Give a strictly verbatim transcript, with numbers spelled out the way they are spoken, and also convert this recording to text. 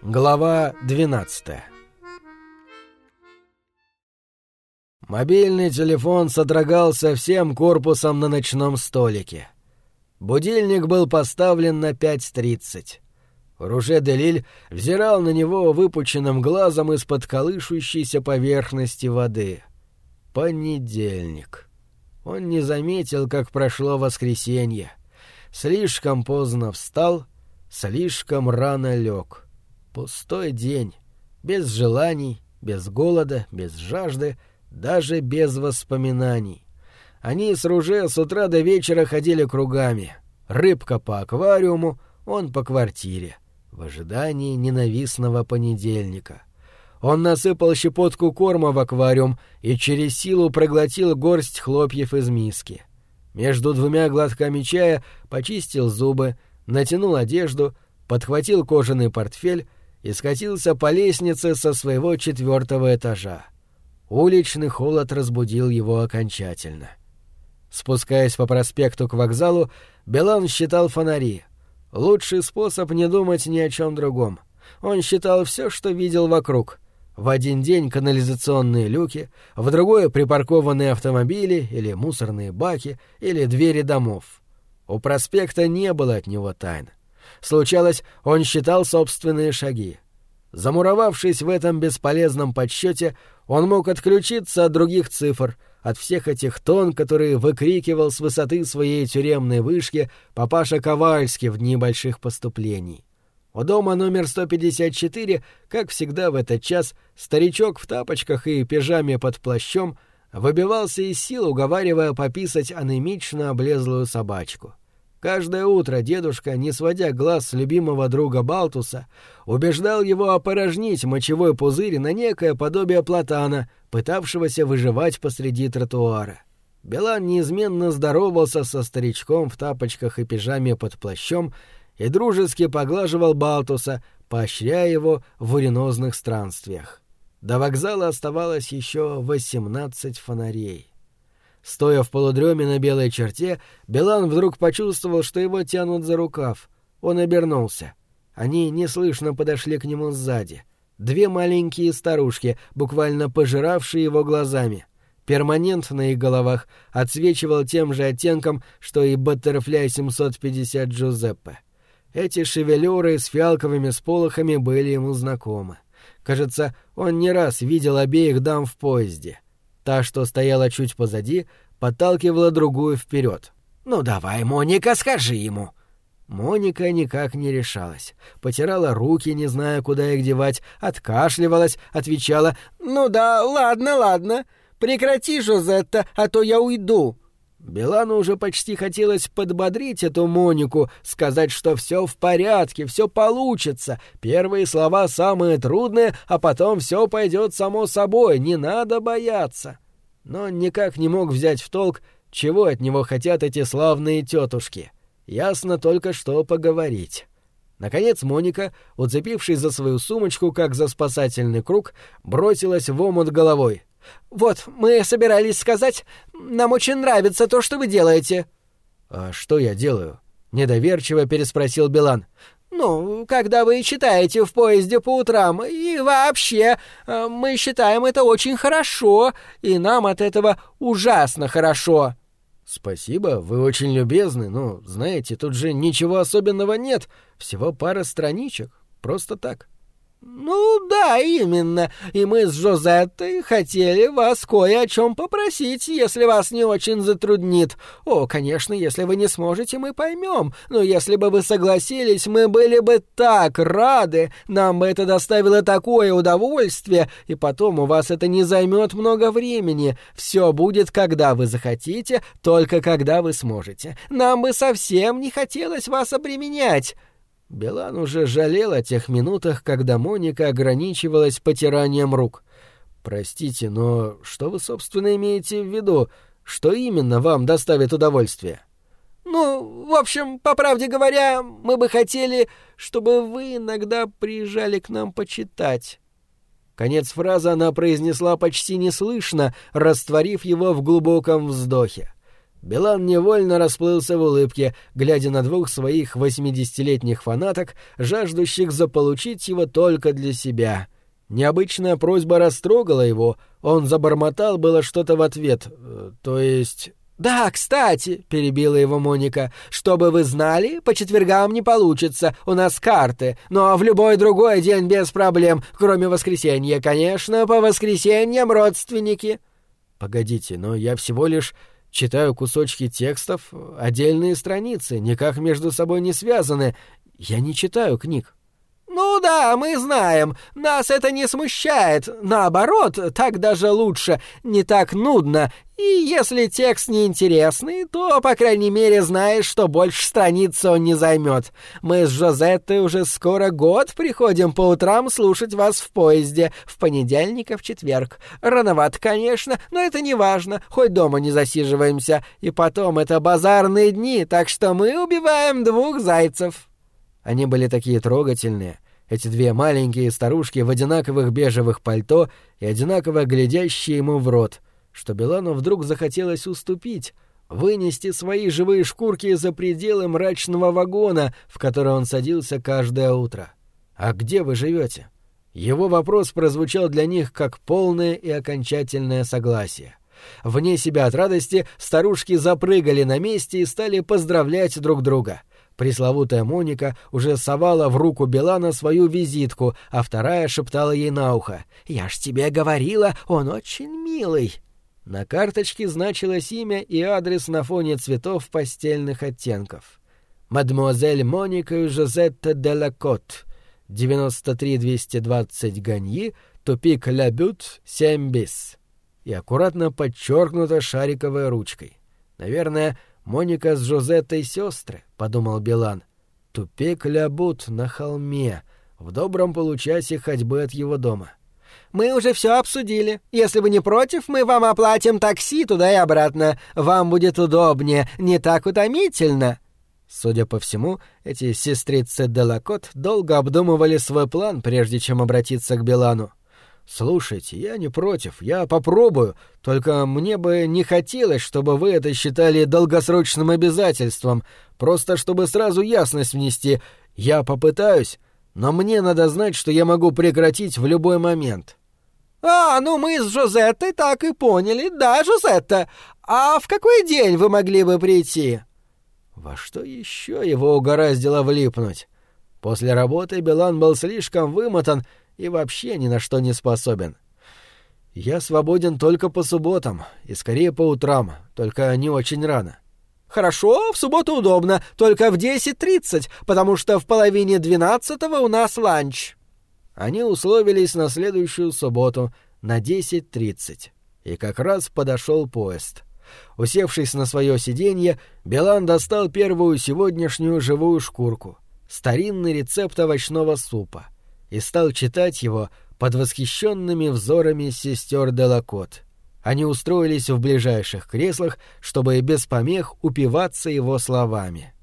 Глава двенадцатая. Мобильный телефон содрогался всем корпусом на ночном столике. Будильник был поставлен на пять тридцать. Руже де Лиль взирал на него выпученным глазом из-под колышущейся поверхности воды. Понедельник. Он не заметил, как прошло воскресенье. Слишком поздно встал, слишком рано лег. Пустой день. Без желаний, без голода, без жажды, даже без воспоминаний. Они с Руже с утра до вечера ходили кругами. Рыбка по аквариуму, он по квартире. В ожидании ненавистного понедельника. Он насыпал щепотку корма в аквариум и через силу проглотил горсть хлопьев из миски. Между двумя глотками чая почистил зубы, натянул одежду, подхватил кожаный портфель и скатился по лестнице со своего четвертого этажа. Уличный холод разбудил его окончательно. Спускаясь по проспекту к вокзалу, Белан считал фонари. Лучший способ не думать ни о чем другом. Он считал все, что видел вокруг. В один день канализационные люки, в другой — припаркованные автомобили или мусорные баки, или двери домов. У проспекта не было от него тайн. Случалось, он считал собственные шаги. Замуровавшись в этом бесполезном подсчете, он мог отключиться от других цифр, от всех этих тон, которые выкрикивал с высоты своей тюремной вышки папаша Ковальский в дни больших поступлений. У дома номер сто пятьдесят четыре, как всегда в этот час, старичок в тапочках и пижаме под плащом выбивался из сил, уговаривая пописать анемично облезлую собачку. Каждое утро дедушка, не сводя глаз с любимого друга Балтуса, убеждал его опорожнить мочевой пузырь на некое подобие платана, пытавшегося выживать посреди тротуара. Белан неизменно здоровался со старичком в тапочках и пижаме под плащом и дружески поглаживал Балтуса, поощряя его в уринозных странствиях. До вокзала оставалось еще восемнадцать фонарей. Стоя в полудреме на белой черте, Белан вдруг почувствовал, что его тянут за рукав. Он обернулся. Они неслышно подошли к нему сзади. Две маленькие старушки, буквально пожиравшие его глазами. Перманент на их головах отсвечивал тем же оттенком, что и Баттерфляй семьсот пятьдесят Джузеппе. Эти шевелюры с фиалковыми сполохами были ему знакомы. Кажется, он не раз видел обеих дам в поезде. Та, что стояла чуть позади, подталкивала другую вперед. «Ну давай, Моника, скажи ему!» Моника никак не решалась. Потирала руки, не зная, куда их девать, откашливалась, отвечала: «Ну да, ладно, ладно. Прекрати, Жозетта, а то я уйду». Белану уже почти хотелось подбодрить эту Монику, сказать, что все в порядке, все получится. Первые слова самые трудные, а потом все пойдет само собой, не надо бояться. Но он никак не мог взять в толк, чего от него хотят эти славные тетушки. Ясно только, что поговорить. Наконец Моника, уцепившись за свою сумочку, как за спасательный круг, бросилась в омут головой. «Вот, мы собирались сказать, нам очень нравится то, что вы делаете». «А что я делаю?» — недоверчиво переспросил Белан. «Ну, когда вы читаете в поезде по утрам, и вообще, мы считаем это очень хорошо, и нам от этого ужасно хорошо». «Спасибо, вы очень любезны, но, знаете, тут же ничего особенного нет, всего пара страничек, просто так». «Ну да, именно. И мы с Жозеттой хотели вас кое о чем попросить, если вас не очень затруднит. О, конечно, если вы не сможете, мы поймем. Но если бы вы согласились, мы были бы так рады. Нам бы это доставило такое удовольствие. И потом у вас это не займет много времени. Все будет, когда вы захотите, только когда вы сможете. Нам бы совсем не хотелось вас обременять». Белан уже жалел о тех минутах, когда Моника ограничивалась потиранием рук. «Простите, но что вы, собственно, имеете в виду? Что именно вам доставит удовольствие?» «Ну, в общем, по правде говоря, мы бы хотели, чтобы вы иногда приезжали к нам почитать». Конец фразы она произнесла почти неслышно, растворив его в глубоком вздохе. Билан невольно расплылся в улыбке, глядя на двух своих восьмидесятилетних фанаток, жаждущих заполучить его только для себя. Необычная просьба растрогала его, он забормотал было что-то в ответ, то есть... «Да, кстати», — перебила его Моника, — «чтобы вы знали, по четвергам не получится, у нас карты, но в любой другой день без проблем, кроме воскресенья, конечно, по воскресеньям родственники». «Погодите, но я всего лишь читаю кусочки текстов, отдельные страницы, никак между собой не связаны, я не читаю книг». «Ну да, мы знаем, нас это не смущает, наоборот, так даже лучше, не так нудно, и если текст неинтересный, то, по крайней мере, знаешь, что больше страницы он не займет. Мы с Жозеттой уже скоро год приходим по утрам слушать вас в поезде, в понедельник и в четверг. Рановато, конечно, но это не важно, хоть дома не засиживаемся, и потом это базарные дни, так что мы убиваем двух зайцев». Они были такие трогательные, эти две маленькие старушки в одинаковых бежевых пальто и одинаково глядящие ему в рот, что Билану вдруг захотелось уступить, вынести свои живые шкурки за пределы мрачного вагона, в который он садился каждое утро. «А где вы живете?» Его вопрос прозвучал для них как полное и окончательное согласие. Вне себя от радости старушки запрыгали на месте и стали поздравлять друг друга. Пресловутая Моника уже совала в руку Билана свою визитку, а вторая шептала ей на ухо: «Я ж тебе говорила, он очень милый». На карточке значилось имя и адрес на фоне цветов постельных оттенков. «Мадемуазель Моника Жозетта де ла Кот, девяносто три двести двадцать Ганьи, тупик Ля Бют, семь бис». И аккуратно подчеркнуто шариковой ручкой. Наверное, Моника с Жозеттой сестры, — подумал Билан. Тупик Ля Бут на холме, в добром получасе ходьбы от его дома. «Мы уже все обсудили. Если вы не против, мы вам оплатим такси туда и обратно. Вам будет удобнее, не так утомительно». Судя по всему, эти сестрицы де ла Кот долго обдумывали свой план, прежде чем обратиться к Билану. «Слушайте, я не против, я попробую, только мне бы не хотелось, чтобы вы это считали долгосрочным обязательством, просто чтобы сразу ясность внести. Я попытаюсь, но мне надо знать, что я могу прекратить в любой момент». «А, ну мы с Жозеттой так и поняли, да, Жозетта? А в какой день вы могли бы прийти?» Во что еще его угораздило влипнуть? После работы Билан был слишком вымотан и вообще ни на что не способен. «Я свободен только по субботам, и скорее по утрам, только не очень рано». «Хорошо, в субботу удобно, только в десять тридцать, потому что в половине двенадцатого у нас ланч». Они условились на следующую субботу на десять тридцать, и как раз подошел поезд. Усевшись на свое сиденье, Билан достал первую сегодняшнюю живую шкурку, старинный рецепт овощного супа, и стал читать его под восхищенными взорами сестер де ла Кот. Они устроились в ближайших креслах, чтобы без помех упиваться его словами.